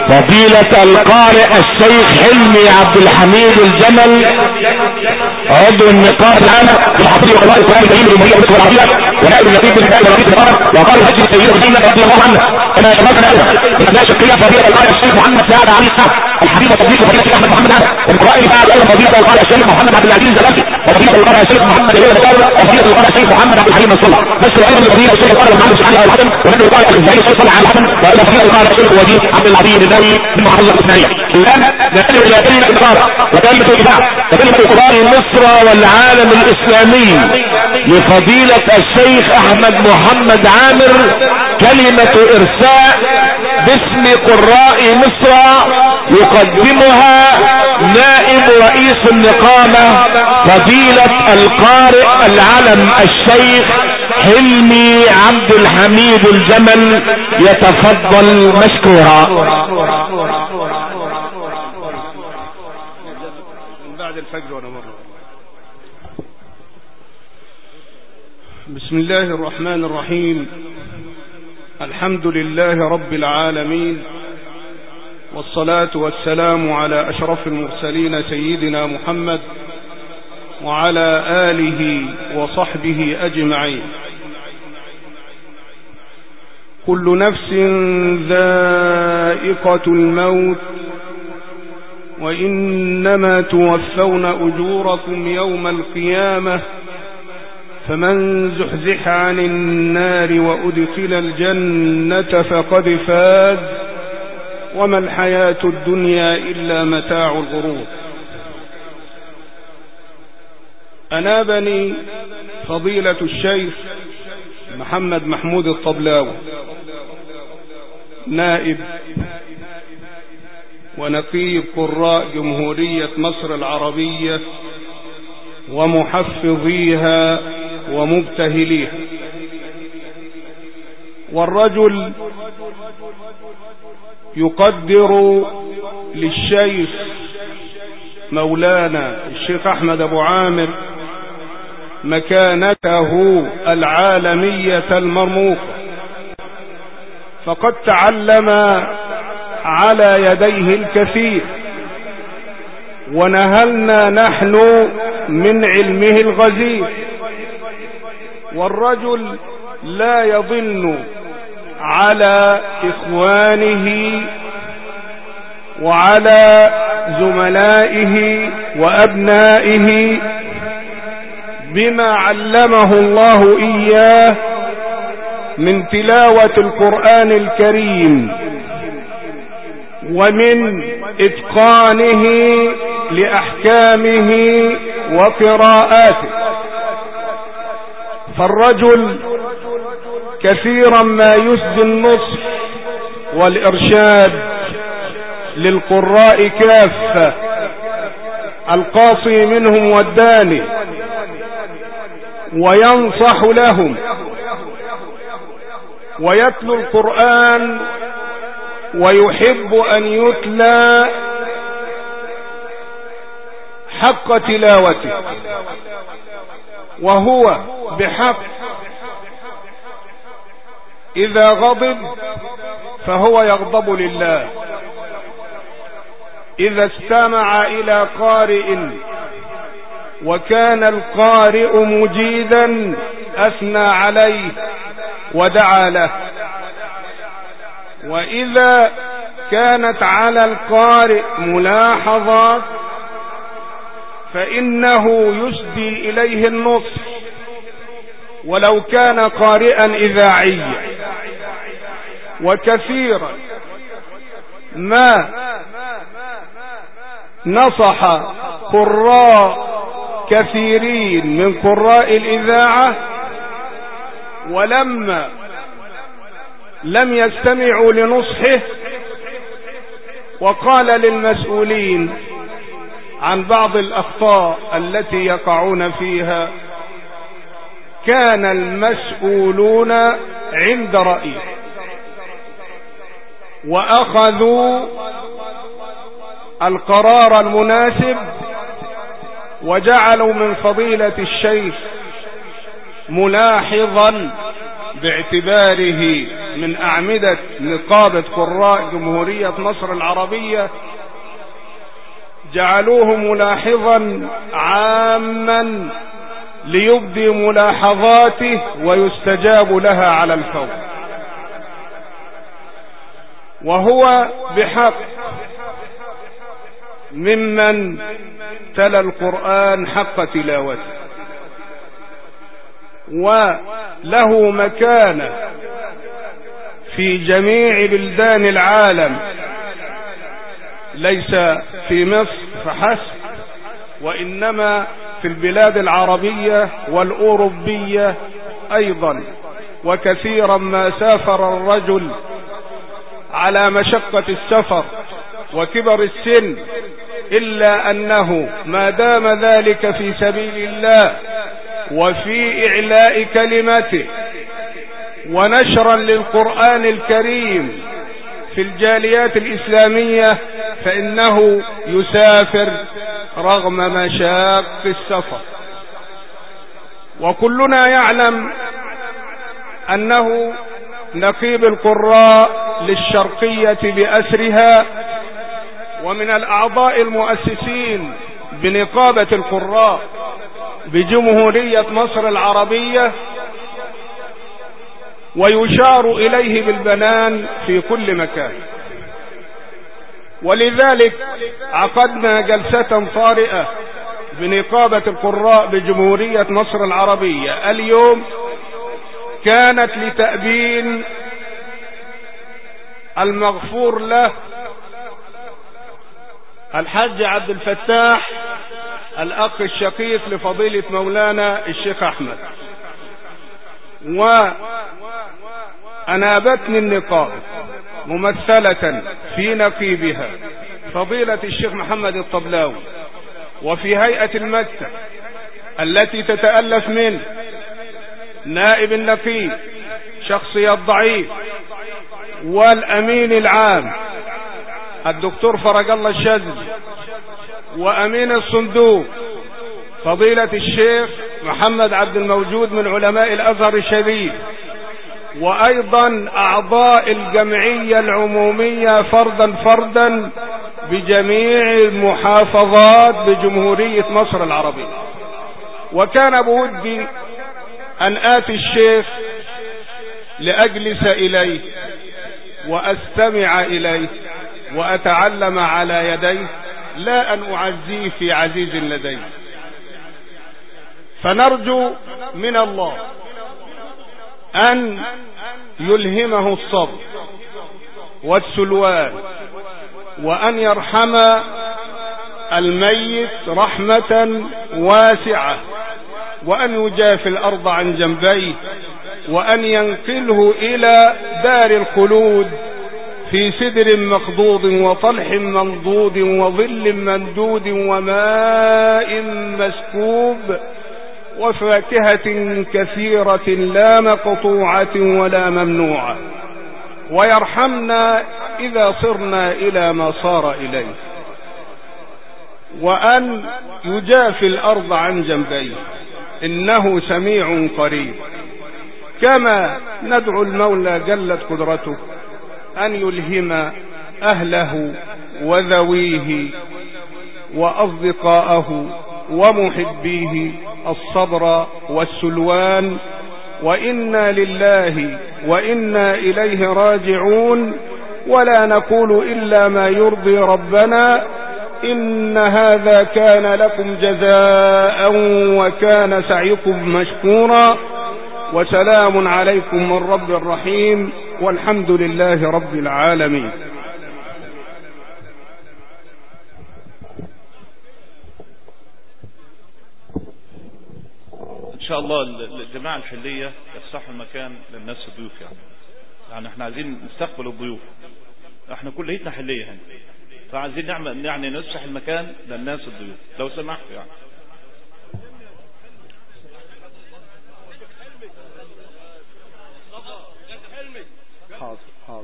فضيلة القارئ الشيخ حلمي عبد الحميد الجمل عضو النقابة العامة للحافظ وقضاء القرآن الكريم للجمهورية العربية ونائب النقيب بالنسبة ورئيس الوزراء وقال الحج السيد الدين رضي الله عنه كما شرفنا له من ابناء شقية فضيلة القارئ الشيخ محمد سعد علي السعد الحبيب صديق فضيلة احمد محمد عامر ومن بعد ايضا فضيلة القارئ الشيخ محمد عبد العزيز الزلمي وفضيلة القارئ الشيخ محمد علي البكار وفضيلة القارئ الشيخ محمد عبد الحليم الصلح نشكر ايضا فضيلة الشيخ القارئ محمد سبحانه الحسن ونبي القارئ الزعيم الشيخ صالح الحسن وايضا فضيلة القارئ الشيخ وديع عبد العظيم الداري من محافظة الاسماعيلية. الان نتجه الى كلمة القارئ وكلمة الاذاعة وكلمة قضاء مصر والعالم الاسلامي لفضيلة الشيخ احمد محمد عامر كلمة ارساء باسم قراء مصر يقدمها نائب رئيس النقابة فضيلة القارئ العلم الشيخ حلمي عبد الحميد الجمل يتفضل مشكورا. بعد الفجر وانا مرة. بسم الله الرحمن الرحيم. الحمد لله رب العالمين، والصلاة والسلام على أشرف المرسلين سيدنا محمد وعلى آله وصحبه أجمعين. كل نفس ذائقة الموت وإنما توفون أجوركم يوم القيامة فمن زحزح عن النار وأدخل الجنة فقد فاز وما الحياة الدنيا إلا متاع الغرور. أنابني فضيلة الشيخ محمد محمود الطبلاوي نائب ونقيب قراء جمهورية مصر العربية ومحفظيها ومبتهليها، والرجل يقدر للشيخ مولانا الشيخ أحمد أبو عامر مكانته العالمية المرموقة، فقد تعلم على يديه الكثير ونهلنا نحن من علمه الغزير، والرجل لا يضن على إخوانه وعلى زملائه وأبنائه بما علمه الله إياه من تلاوة القرآن الكريم ومن إتقانه لأحكامه وقراءاته. فالرجل كثيرا ما يسدي النصح والإرشاد للقراء كافة، القاصي منهم والداني، وينصح لهم ويتلو القرآن ويحب أن يتلى حق تلاوته، وهو بحق إذا غضب فهو يغضب لله، إذا استمع إلى قارئ وكان القارئ مجيدا أثنى عليه ودعا له، وإذا كانت على القارئ ملاحظات فإنه يسدي إليه النصح ولو كان قارئا إذاعيا. وكثيرا ما نصح قراء كثيرين من قراء الإذاعة ولما لم يستمعوا لنصحه وقال للمسؤولين عن بعض الأخطاء التي يقعون فيها كان المسؤولون عند رأيه وأخذوا القرار المناسب وجعلوا من فضيلة الشيخ ملاحظا باعتباره من أعمدة نقابة قراء جمهورية مصر العربية جعلوه ملاحظا عاما ليبدي ملاحظاته ويستجاب لها على الفور، وهو بحق ممن تلا القرآن حق تلاوته، وله مكانة في جميع بلدان العالم، ليس في مصر فحسب، وإنما في البلاد العربية والأوروبية أيضا. وكثيرا ما سافر الرجل على مشقة السفر وكبر السن، إلا أنه ما دام ذلك في سبيل الله وفي إعلاء كلمته ونشرا للقرآن الكريم في الجاليات الإسلامية فإنه يسافر رغم مشاق السفر. وكلنا يعلم أنه نقيب القراء للشرقية بأسرها، ومن الأعضاء المؤسسين بنقابة القراء بجمهورية مصر العربية، ويشار إليه بالبنان في كل مكان. ولذلك عقدنا جلسة طارئة بنقابة القراء بجمهورية مصر العربية اليوم، كانت لتأبين المغفور له الحاج عبد الفتاح الأخ الشقيق لفضيلة مولانا الشيخ أحمد. وأنابتني النقابة ممثلة في نقيبها فضيلة الشيخ محمد الطبلاوي، وفي هيئة المكتب التي تتألف من نائب النقيب شخصية ضعيف، والأمين العام الدكتور فرج الله الشاذلي، وأمين الصندوق فضيلة الشيخ محمد عبد الموجود من علماء الأزهر الشريف، وأيضا أعضاء الجمعية العمومية فردا فردا بجميع المحافظات بجمهورية مصر العربية. وكان بودي أن آتي الشيخ لأجلس إليه وأستمع إليه وأتعلم على يديه، لا أن أعزيه في عزيز لديه. فنرجو من الله أن يلهمه الصبر والسلوان، وأن يرحم الميت رحمة واسعة، وأن يجافي الأرض عن جنبيه، وأن ينقله إلى دار الخلود في سدر مخضود وطلح منضود وظل ممدود وماء مسكوب وفاكهة كثيرة لا مقطوعة ولا ممنوعة، ويرحمنا إذا صرنا إلى ما صار إليه، وأن يجافي الأرض عن جنبيه إنه سميع قريب. كما ندعو المولى جلت قدرته أن يلهم أهله وذويه وأصدقاءه ومحبيه الصبر والسلوان، وإنا لله وإنا إليه راجعون، ولا نقول إلا ما يرضي ربنا. إن هذا كان لكم جزاء وكان سعيكم مشكورا، وسلام عليكم من رب الرحيم، والحمد لله رب العالمين. ان شاء الله الجماعة الحلية يفسحوا المكان للناس الضيوف، يعني احنا عايزين نستقبل الضيوف، احنا كليتنا حلية هنا، فعايزين نعمل يعني نفسح المكان للناس الضيوف لو سمحتوا يعني. حاضر حاضر.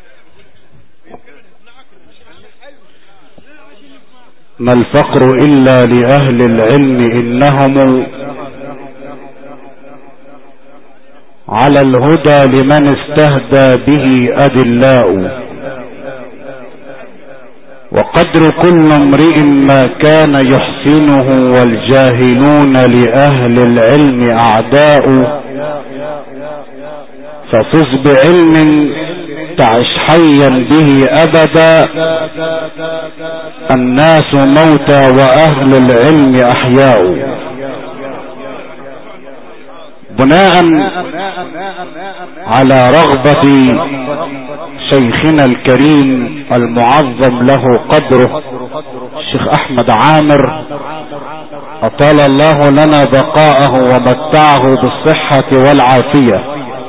ما الفقر إلا لأهل العلم إنهم على الهدى لمن استهدى به أدلاء. وقدر كل امرئ ما كان يحسنه، والجاهلون لأهل العلم أعداء. ففز بعلم تعش حيا به أبدا، الناس موتى وأهل العلم أحياء. بناء على رغبة شيخنا الكريم المعظم له قدره الشيخ أحمد عامر، أطال الله لنا بقاءه ومتعه بالصحة والعافية،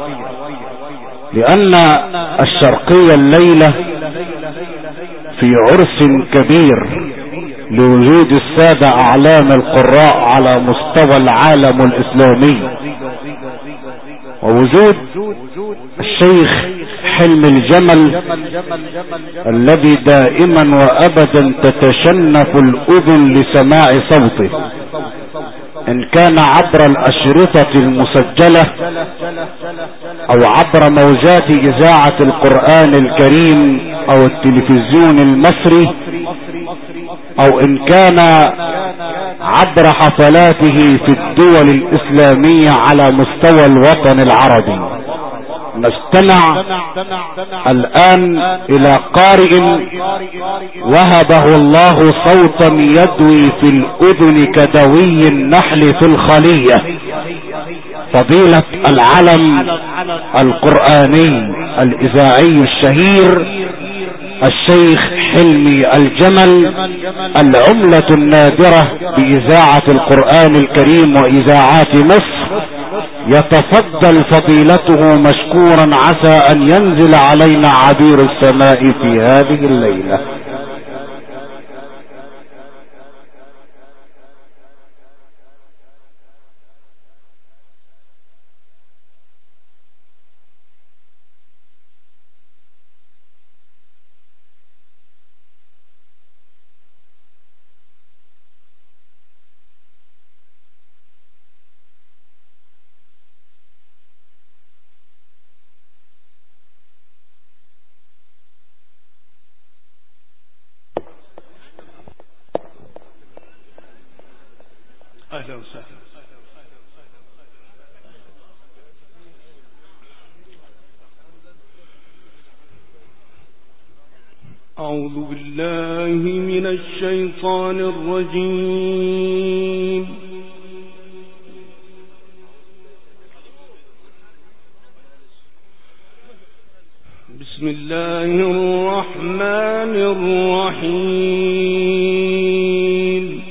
لأن الشرقية الليلة في عرس كبير لوجود السادة أعلام القراء على مستوى العالم الإسلامي، ووجود الشيخ حلم الجمل الذي دائما وأبدا تتشنف الأذن لسماع صوته، إن كان عبر الأشرطة المسجلة أو عبر موجات إذاعة القرآن الكريم أو التلفزيون المصري، أو إن كان عبر حفلاته في الدول الإسلامية على مستوى الوطن العربي. نستمع الآن إلى قارئ وهبه الله صوتا يدوي في الأذن كدوي النحل في الخلية، فضيلة العلم القرآني الإذاعي الشهير الشيخ حلمي الجمل، العملة النادرة بإذاعة القرآن الكريم وإذاعات مصر. يتفضل فضيلته مشكورا، عسى أن ينزل علينا عبير السماء في هذه الليلة. أهلا وسهلا. أعوذ بالله من الشيطان الرجيم. بسم الله الرحمن الرحيم.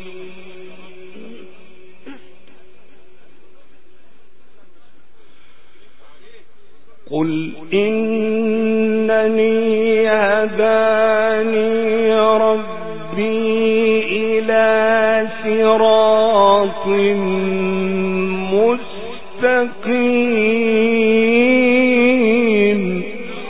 قل إنني هداني ربي إلى صراط مستقيم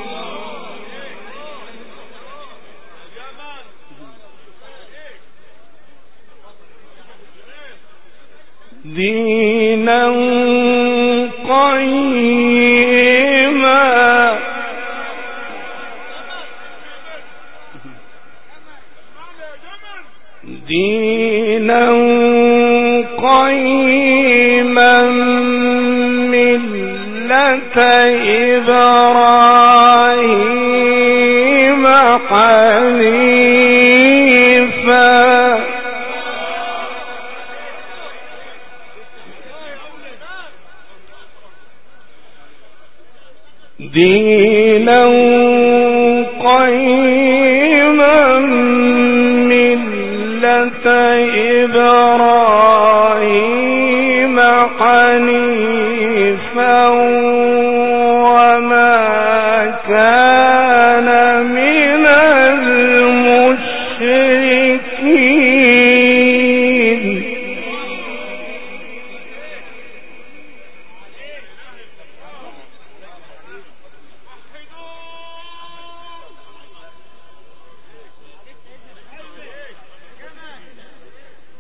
دينا قيما ملة إبراهيم حنيفا دينا قيما ملة إبراهيم حنيفا وما كان من المشركين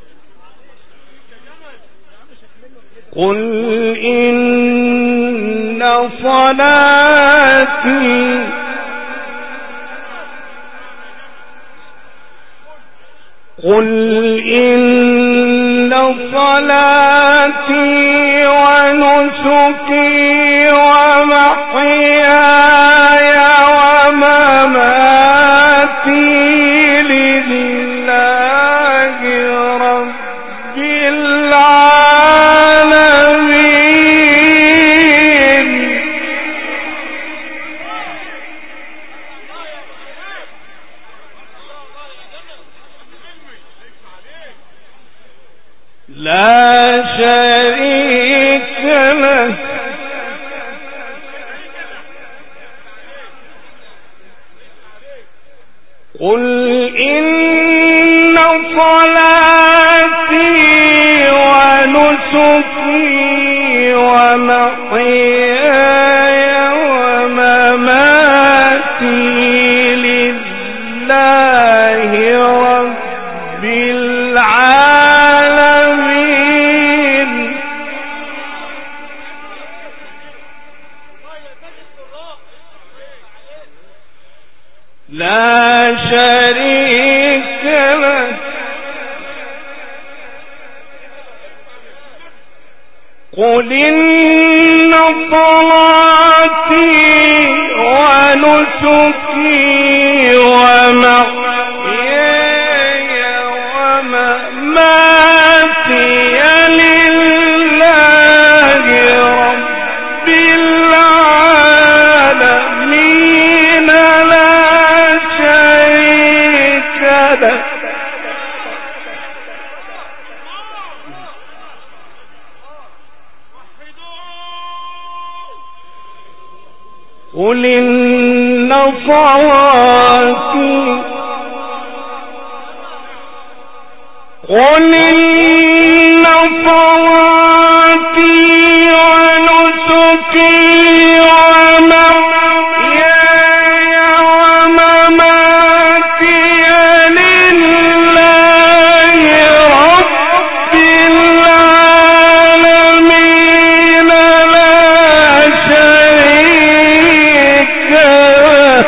قل إنني صلاتي قل إن صلاتي ونسكي ومحياي ومماتي لله رب العالمين لا شريك له قل إن صلاتي ونسكي ومحياي ومماتي لله رب العالمين لا شريك له قل إن صلاتي ونسكي ومحياي ومماتي لله رب العالمين لا شريك له قل إن صلاتي قل إن صلاتي ونسكي ومحياي ومماتي لله رب العالمين لا شريك له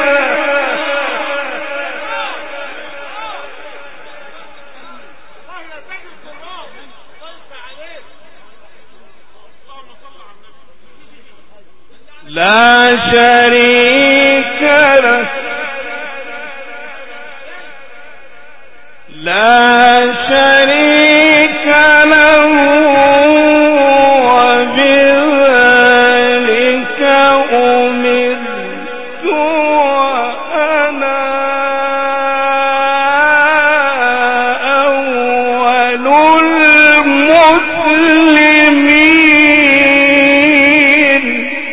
لا شريك له لا شريك له وبذلك أمرت وأنا أول المسلمين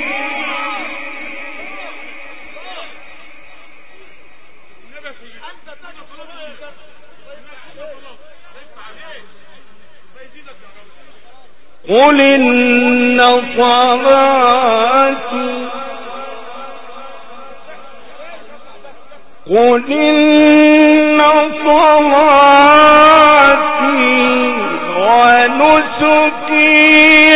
قل إن صلاتي قل إن صلاتي ونسكي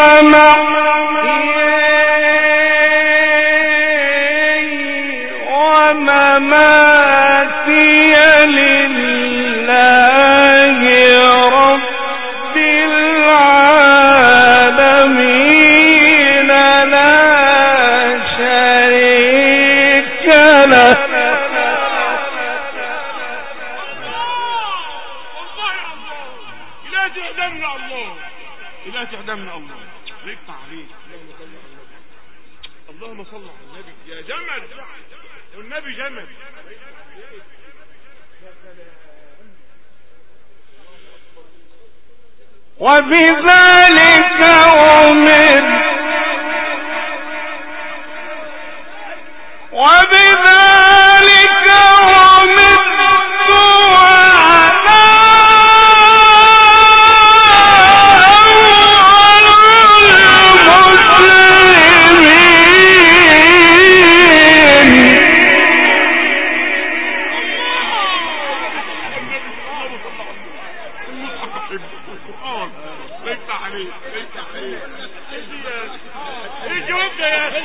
ومحياي ومماتي لله رب العالمين لا شريك له لا تعدمنا الله ليك تعليق اللهم صل على النبي يا جمل والنبي جمل وبذلك أمرت وبذلك أمرت ليك تعليق ليك تعليق ايه جاوبنا يا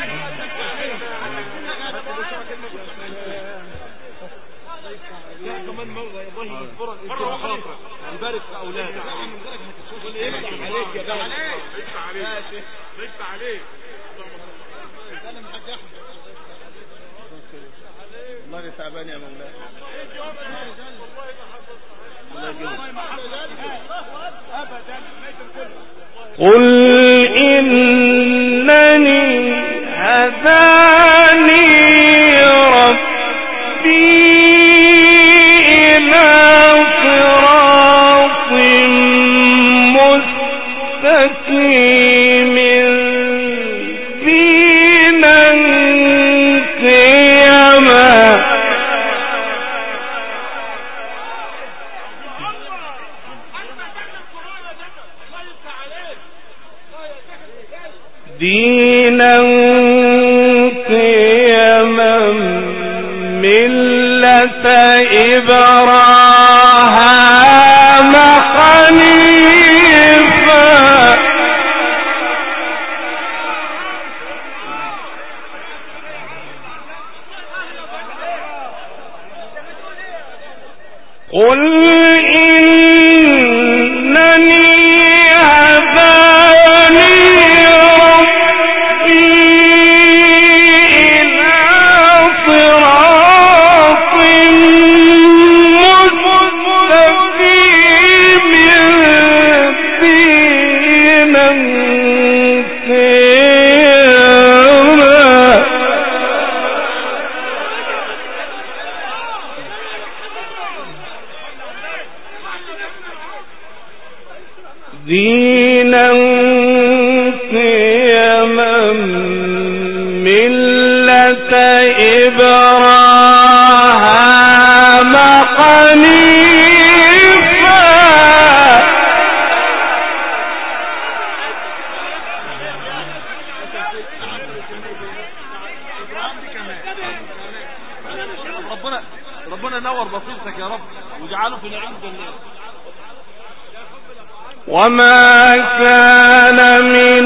يبارك في اولادك يفتح عليك يا باشا يفتح عليك انا محتاج احمد والله تعبان يا مولانا قل إنني هداني ربي إلى صراط مستقيم دينا قيما دينا قيما ملة إبراهيم حنيفا قل إنني هداني ربي إلى صراط مستقيم دينا قيما دينا قيما ملة إبراهيم حنيفا ربنا نور بصيرتك يا رب واجعله في نعيم جنات وما كان من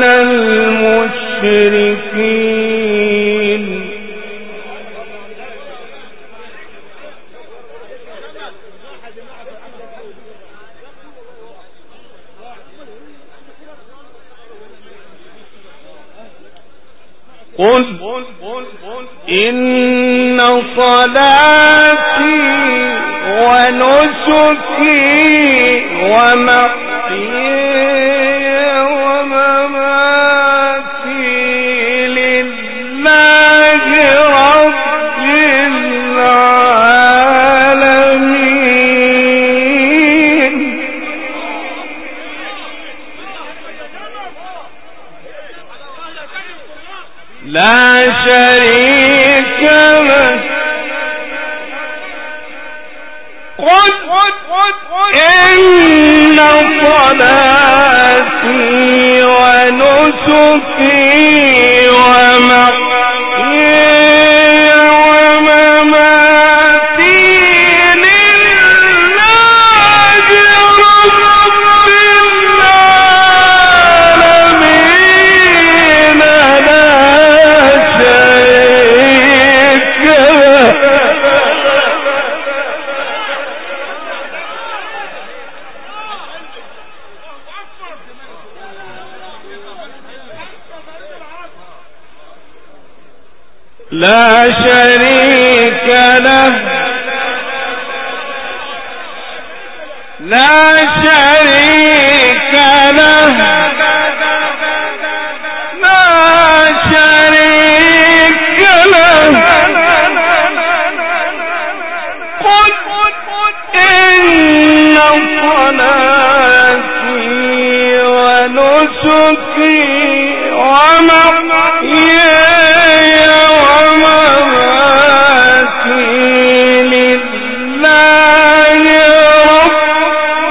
المشركين قل إن صلاتي ونسكي ومحياي ومماتي لله رب العالمين لا شريك له قل إن صلاتي ونسكي ومحياي ومماتي لله رب العالمين لا شريك له لا شريك له لا شريك له لا شريك له قل إن صلاتي ونسكي ومحياي ومماتي لله رب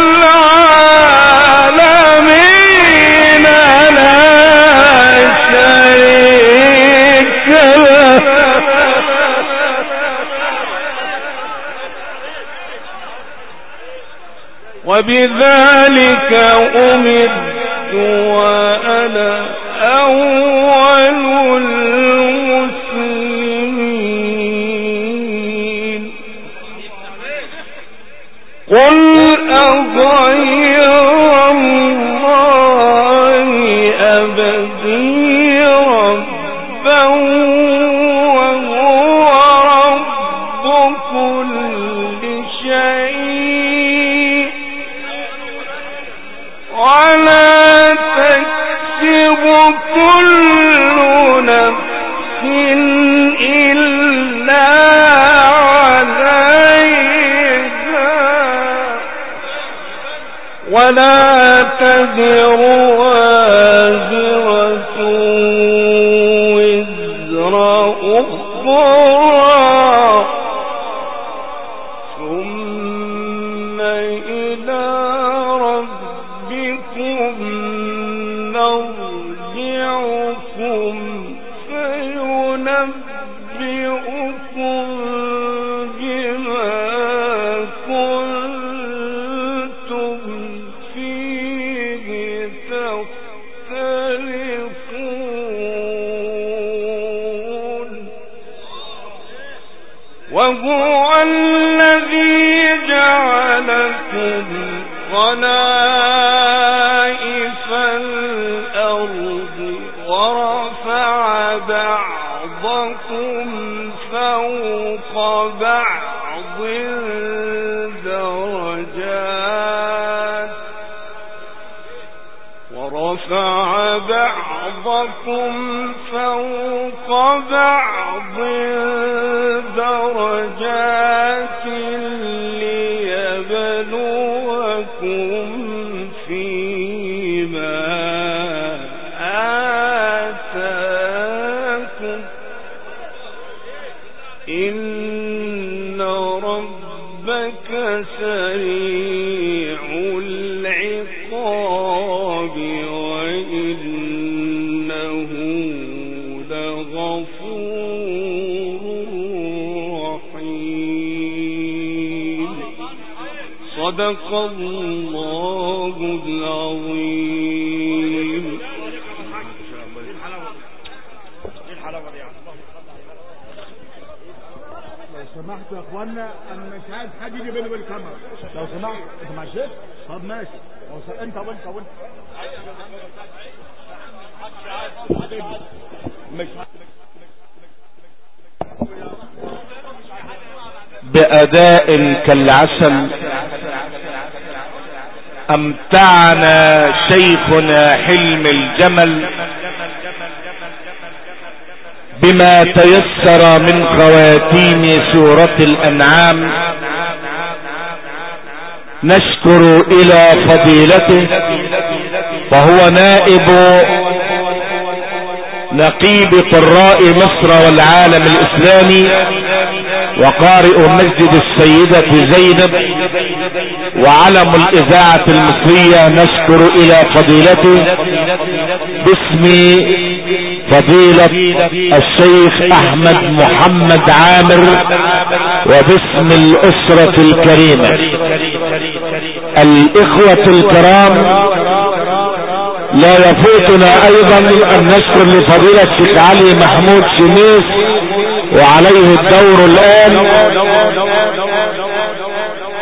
العالمين لا شريك له وبذلك أمرت وأنا أول المسلمين قل أغير الله أبغي ربا وهو رب كل شيء ولا تكسب كل نفس إلا ولا تزر وازرة وزر أخرى ثم إلى ربكم نرجعكم فينبئكم بما كنتم فيه تختلفون وهو الذي جعلكم خلائف الأرض ورفع بعضكم فوق بعض درجات ليبلوكم فيما آتاكم إن ربك سريع العقاب وإنه لغفور رحيم صدق الله العظيم. سمحتوا يا اخوانا انا مش عايز حد يجي بيني بالكاميرا لو سمحت. انت مع الشيخ؟ طب ماشي. انت وانت مش بأداء كالعسل أمتعنا شيخنا حلم الجمل بما تيسر من خواتيم سورة الأنعام. نشكر إلى فضيلته وهو نائب نقيب قراء مصر والعالم الإسلامي وقارئ مسجد السيدة زينب وعلم الإذاعة المصرية. نشكر إلى فضيلته باسم فضيلة الشيخ أحمد محمد عامر وباسم الأسرة الكريمة. الإخوة الكرام، لا يفوتنا أيضا أن نشكر لفضيلة الشيخ علي محمود شميس وعليه الدور الآن